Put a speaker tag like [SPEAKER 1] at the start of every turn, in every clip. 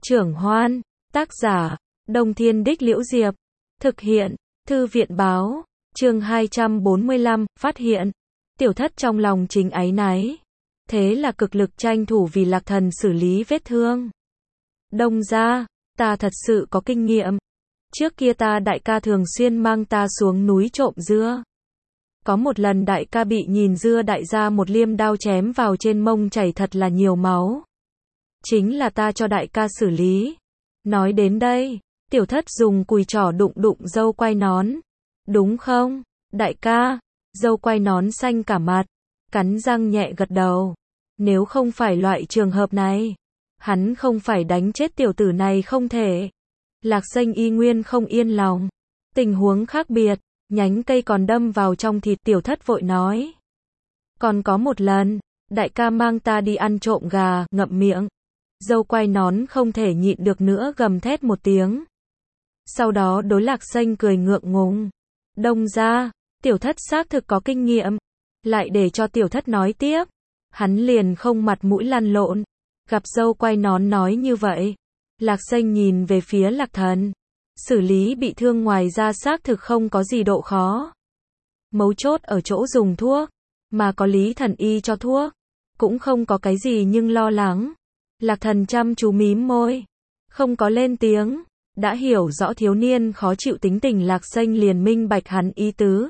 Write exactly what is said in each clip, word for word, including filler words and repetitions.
[SPEAKER 1] Trưởng Hoan, tác giả, Đông Thiên Đích Liễu Diệp, thực hiện, Thư viện Báo, chương hai trăm bốn mươi lăm, phát hiện, Tiểu Thất trong lòng chính áy náy, thế là cực lực tranh thủ vì Lạc Thần xử lý vết thương. Đông gia, ta thật sự có kinh nghiệm, trước kia ta đại ca thường xuyên mang ta xuống núi trộm dưa. Có một lần đại ca bị nhìn dưa đại gia một liêm đao chém vào trên mông chảy thật là nhiều máu. Chính là ta cho đại ca xử lý. Nói đến đây, Tiểu Thất dùng cùi trỏ đụng đụng dâu quai nón. Đúng không, đại ca? Dâu quai nón xanh cả mặt, cắn răng nhẹ gật đầu. Nếu không phải loại trường hợp này, hắn không phải đánh chết tiểu tử này không thể. Lạc Xanh y nguyên không yên lòng. Tình huống khác biệt, nhánh cây còn đâm vào trong thịt. Tiểu Thất vội nói. Còn có một lần, đại ca mang ta đi ăn trộm gà, ngậm miệng. Dâu quai nón không thể nhịn được nữa gầm thét một tiếng. Sau đó đối Lạc Xanh cười ngượng ngùng. Đông gia, Tiểu Thất xác thực có kinh nghiệm. Lại để cho Tiểu Thất nói tiếp. Hắn liền không mặt mũi lăn lộn. Gặp dâu quai nón nói như vậy, Lạc Xanh nhìn về phía Lạc Thần. Xử lý bị thương ngoài ra xác thực không có gì độ khó. Mấu chốt ở chỗ dùng thuốc, mà có Lý Thần y cho thuốc, cũng không có cái gì nhưng lo lắng. Lạc Thần chăm chú mím môi, không có lên tiếng. Đã hiểu rõ thiếu niên khó chịu tính tình, Lạc Xanh liền minh bạch hắn ý tứ.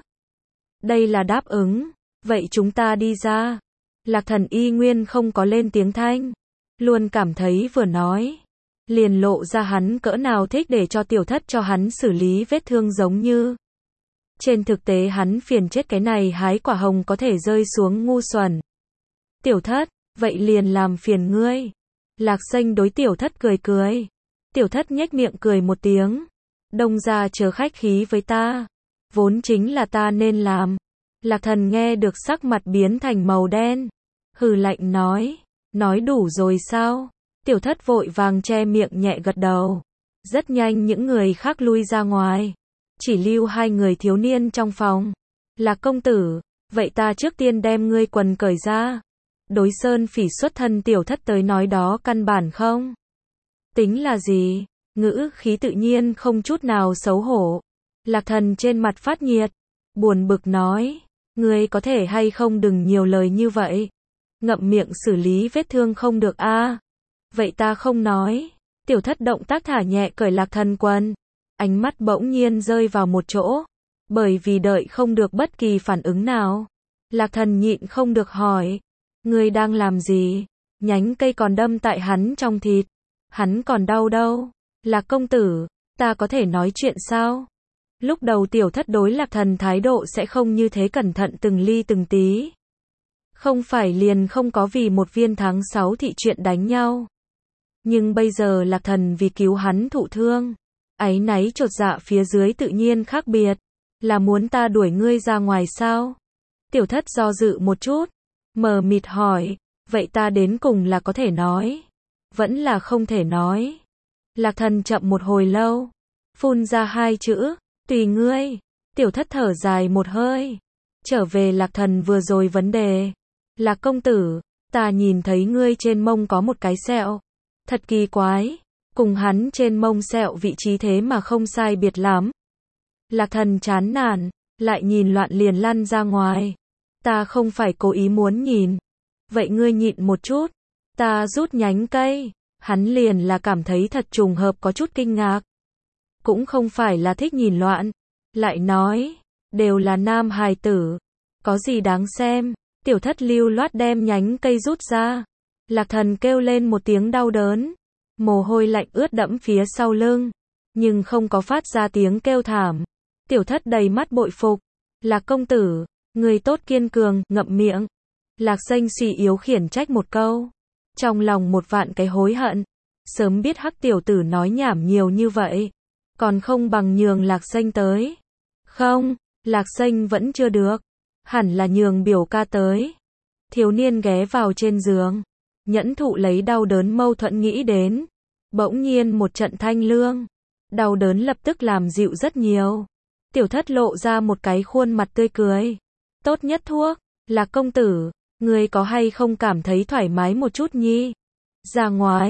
[SPEAKER 1] Đây là đáp ứng, vậy chúng ta đi ra. Lạc Thần y nguyên không có lên tiếng thanh, luôn cảm thấy vừa nói, liền lộ ra hắn cỡ nào thích để cho Tiểu Thất cho hắn xử lý vết thương giống như. Trên thực tế hắn phiền chết cái này hái quả hồng có thể rơi xuống ngu xuẩn. Tiểu Thất, vậy liền làm phiền ngươi. Lạc Xanh đối Tiểu Thất cười cười. Tiểu Thất nhếch miệng cười một tiếng. Đông gia chớ khách khí với ta. Vốn chính là ta nên làm. Lạc Thần nghe được sắc mặt biến thành màu đen. Hừ lạnh nói. Nói đủ rồi sao? Tiểu Thất vội vàng che miệng nhẹ gật đầu. Rất nhanh những người khác lui ra ngoài. Chỉ lưu hai người thiếu niên trong phòng. Lạc công tử, vậy ta trước tiên đem ngươi quần cởi ra. Đối Sơn Phỉ xuất thân Tiểu Thất tới nói đó căn bản không tính là gì, ngữ khí tự nhiên không chút nào xấu hổ. Lạc Thần trên mặt phát nhiệt, buồn bực nói, ngươi có thể hay không đừng nhiều lời như vậy. Ngậm miệng xử lý vết thương không được a? À? Vậy ta không nói. Tiểu Thất động tác thả nhẹ cởi Lạc Thần quần, ánh mắt bỗng nhiên rơi vào một chỗ, bởi vì đợi không được bất kỳ phản ứng nào. Lạc Thần nhịn không được hỏi, ngươi đang làm gì? Nhánh cây còn đâm tại hắn trong thịt, hắn còn đau đâu? Lạc công tử, ta có thể nói chuyện sao? Lúc đầu Tiểu Thất đối Lạc Thần thái độ sẽ không như thế cẩn thận từng ly từng tí. Không phải liền không có vì một viên tháng sáu thị chuyện đánh nhau. Nhưng bây giờ Lạc Thần vì cứu hắn thụ thương, áy náy chột dạ phía dưới tự nhiên khác biệt. Là muốn ta đuổi ngươi ra ngoài sao? Tiểu Thất do dự một chút, mờ mịt hỏi, vậy ta đến cùng là có thể nói, vẫn là không thể nói? Lạc Thần chậm một hồi lâu, phun ra hai chữ, tùy ngươi. Tiểu Thất thở dài một hơi, trở về Lạc Thần vừa rồi vấn đề. Lạc công tử, ta nhìn thấy ngươi trên mông có một cái sẹo, thật kỳ quái, cùng hắn trên mông sẹo vị trí thế mà không sai biệt lắm. Lạc Thần chán nản, lại nhìn loạn liền lăn ra ngoài. Ta không phải cố ý muốn nhìn. Vậy ngươi nhịn một chút. Ta rút nhánh cây. Hắn liền là cảm thấy thật trùng hợp, có chút kinh ngạc. Cũng không phải là thích nhìn loạn. Lại nói, đều là nam hài tử, có gì đáng xem? Tiểu Thất lưu loát đem nhánh cây rút ra. Lạc Thần kêu lên một tiếng đau đớn, mồ hôi lạnh ướt đẫm phía sau lưng, nhưng không có phát ra tiếng kêu thảm. Tiểu Thất đầy mắt bội phục. Lạc công tử, người tốt kiên cường, ngậm miệng. Lạc Xanh suy yếu khiển trách một câu, trong lòng một vạn cái hối hận. Sớm biết hắc tiểu tử nói nhảm nhiều như vậy, còn không bằng nhường Lạc Xanh tới. Không, Lạc Xanh vẫn chưa được, hẳn là nhường biểu ca tới. Thiếu niên ghé vào trên giường, nhẫn thụ lấy đau đớn mâu thuẫn nghĩ đến. Bỗng nhiên một trận thanh lương, đau đớn lập tức làm dịu rất nhiều. Tiểu Thất lộ ra một cái khuôn mặt tươi cười. Tốt nhất thuốc, Lạc công tử, ngươi có hay không cảm thấy thoải mái một chút nhi? Ra ngoài,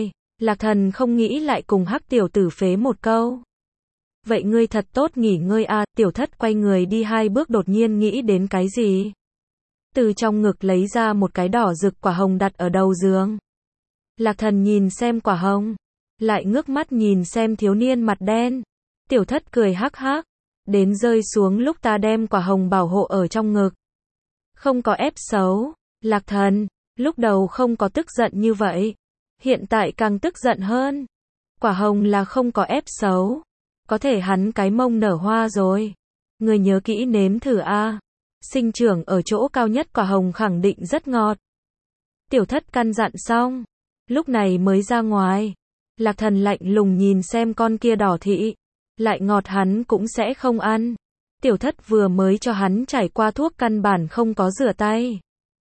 [SPEAKER 1] Lạc Thần không nghĩ lại cùng hắc tiểu tử phế một câu. Vậy ngươi thật tốt nghỉ ngơi a. Tiểu thất quay người đi hai bước đột nhiên nghĩ đến cái gì. Từ trong ngực lấy ra một cái đỏ rực quả hồng đặt ở đầu giường. Lạc Thần nhìn xem quả hồng, lại ngước mắt nhìn xem thiếu niên mặt đen. Tiểu thất cười hắc hắc, đến rơi xuống lúc ta đem quả hồng bảo hộ ở trong ngực. Không có ép xấu. Lạc Thần, lúc đầu không có tức giận như vậy, hiện tại càng tức giận hơn. Quả hồng là không có ép xấu, có thể hắn cái mông nở hoa rồi. Người nhớ kỹ nếm thử a. Sinh trưởng ở chỗ cao nhất quả hồng khẳng định rất ngọt. Tiểu thất căn dặn xong, lúc này mới ra ngoài. Lạc Thần lạnh lùng nhìn xem con kia đỏ thị, lại ngọt hắn cũng sẽ không ăn. Tiểu thất vừa mới cho hắn trải qua thuốc căn bản không có rửa tay.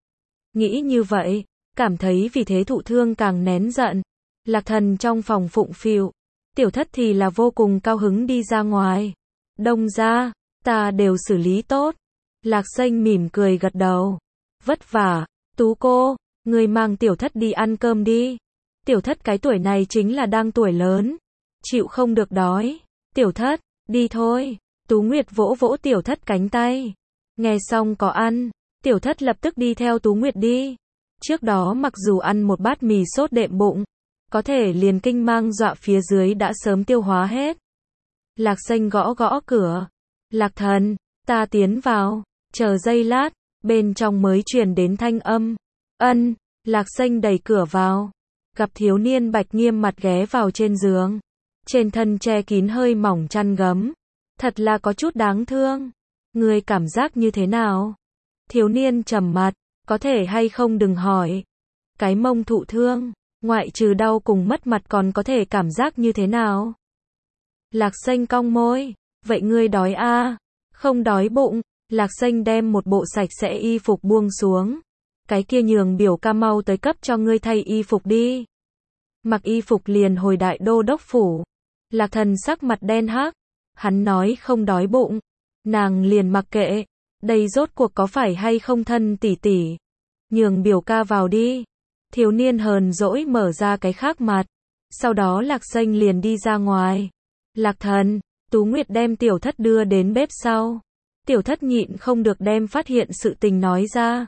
[SPEAKER 1] Nghĩ như vậy, cảm thấy vì thế thụ thương càng nén giận. Lạc Thần trong phòng phụng phịu, tiểu thất thì là vô cùng cao hứng đi ra ngoài. Đông ra, ta đều xử lý tốt. Lạc Xanh mỉm cười gật đầu. Vất vả, Tú cô, người mang tiểu thất đi ăn cơm đi. Tiểu thất cái tuổi này chính là đang tuổi lớn, chịu không được đói. Tiểu thất, đi thôi. Tú Nguyệt vỗ vỗ tiểu thất cánh tay. Nghe xong có ăn, tiểu thất lập tức đi theo Tú Nguyệt đi. Trước đó mặc dù ăn một bát mì sốt đệm bụng, có thể liền kinh mang dọa phía dưới đã sớm tiêu hóa hết. Lạc Xanh gõ gõ cửa. Lạc Thần, ta tiến vào. Chờ giây lát, bên trong mới truyền đến thanh âm. Ân. Lạc Xanh đẩy cửa vào, gặp thiếu niên bạch nghiêm mặt ghé vào trên giường. Trên thân che kín hơi mỏng chăn gấm. Thật là có chút đáng thương. Ngươi cảm giác như thế nào? Thiếu niên trầm mặt, có thể hay không đừng hỏi. Cái mông thụ thương, ngoại trừ đau cùng mất mặt còn có thể cảm giác như thế nào? Lạc Xanh cong môi, vậy ngươi đói a? À? Không đói bụng. Lạc Xanh đem một bộ sạch sẽ y phục buông xuống. Cái kia nhường biểu ca mau tới cấp cho ngươi thay y phục đi. Mặc y phục liền hồi đại đô đốc phủ. Lạc Thần sắc mặt đen hắc. Hắn nói không đói bụng. Nàng liền mặc kệ. Đây rốt cuộc có phải hay không thân tỷ tỷ. Nhường biểu ca vào đi. Thiếu niên hờn dỗi mở ra cái khác mặt. Sau đó Lạc Xanh liền đi ra ngoài. Lạc Thần, Tú Nguyệt đem tiểu thất đưa đến bếp sau. Tiểu thất nhịn không được đem phát hiện sự tình nói ra.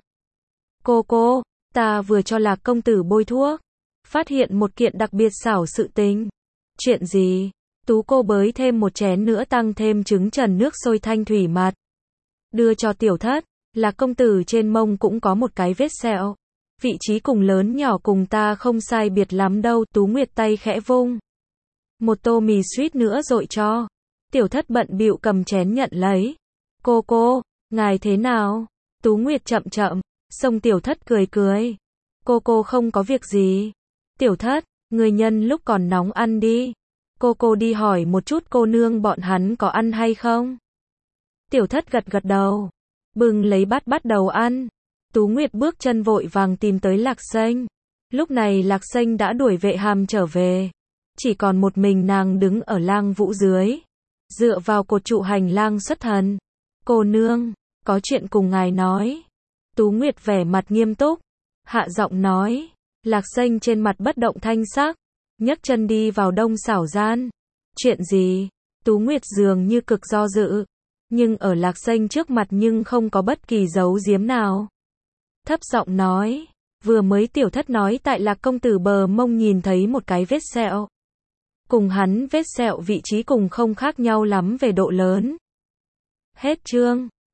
[SPEAKER 1] Cô cô, ta vừa cho Lạc công tử bôi thuốc. Phát hiện một kiện đặc biệt xảo sự tình. Chuyện gì? Tú cô bới thêm một chén nữa tăng thêm trứng trần nước sôi thanh thủy mặt. Đưa cho tiểu thất. Lạc công tử trên mông cũng có một cái vết sẹo. Vị trí cùng lớn nhỏ cùng ta không sai biệt lắm đâu. Tú Nguyệt tay khẽ vung. Một tô mì suýt nữa dội cho. Tiểu thất bận bịu cầm chén nhận lấy. Cô cô, ngài thế nào? Tú Nguyệt chậm chậm, xông tiểu thất cười cười. Cô cô không có việc gì. Tiểu thất, người nhân lúc còn nóng ăn đi. Cô cô đi hỏi một chút cô nương bọn hắn có ăn hay không? Tiểu thất gật gật đầu. Bừng lấy bát bắt đầu ăn. Tú Nguyệt bước chân vội vàng tìm tới Lạc Xanh. Lúc này Lạc Xanh đã đuổi vệ hàm trở về. Chỉ còn một mình nàng đứng ở lang vũ dưới. Dựa vào cột trụ hành lang xuất thần. Cô nương, có chuyện cùng ngài nói. Tú Nguyệt vẻ mặt nghiêm túc. Hạ giọng nói. Lạc Xanh trên mặt bất động thanh sắc. Nhấc chân đi vào đông xảo gian. Chuyện gì? Tú Nguyệt dường như cực do dự. Nhưng ở Lạc Xanh trước mặt nhưng không có bất kỳ dấu giếm nào. Thấp giọng nói. Vừa mới tiểu thất nói tại Lạc công tử bờ mông nhìn thấy một cái vết sẹo. Cùng hắn vết sẹo vị trí cùng không khác nhau lắm về độ lớn. Hết chương.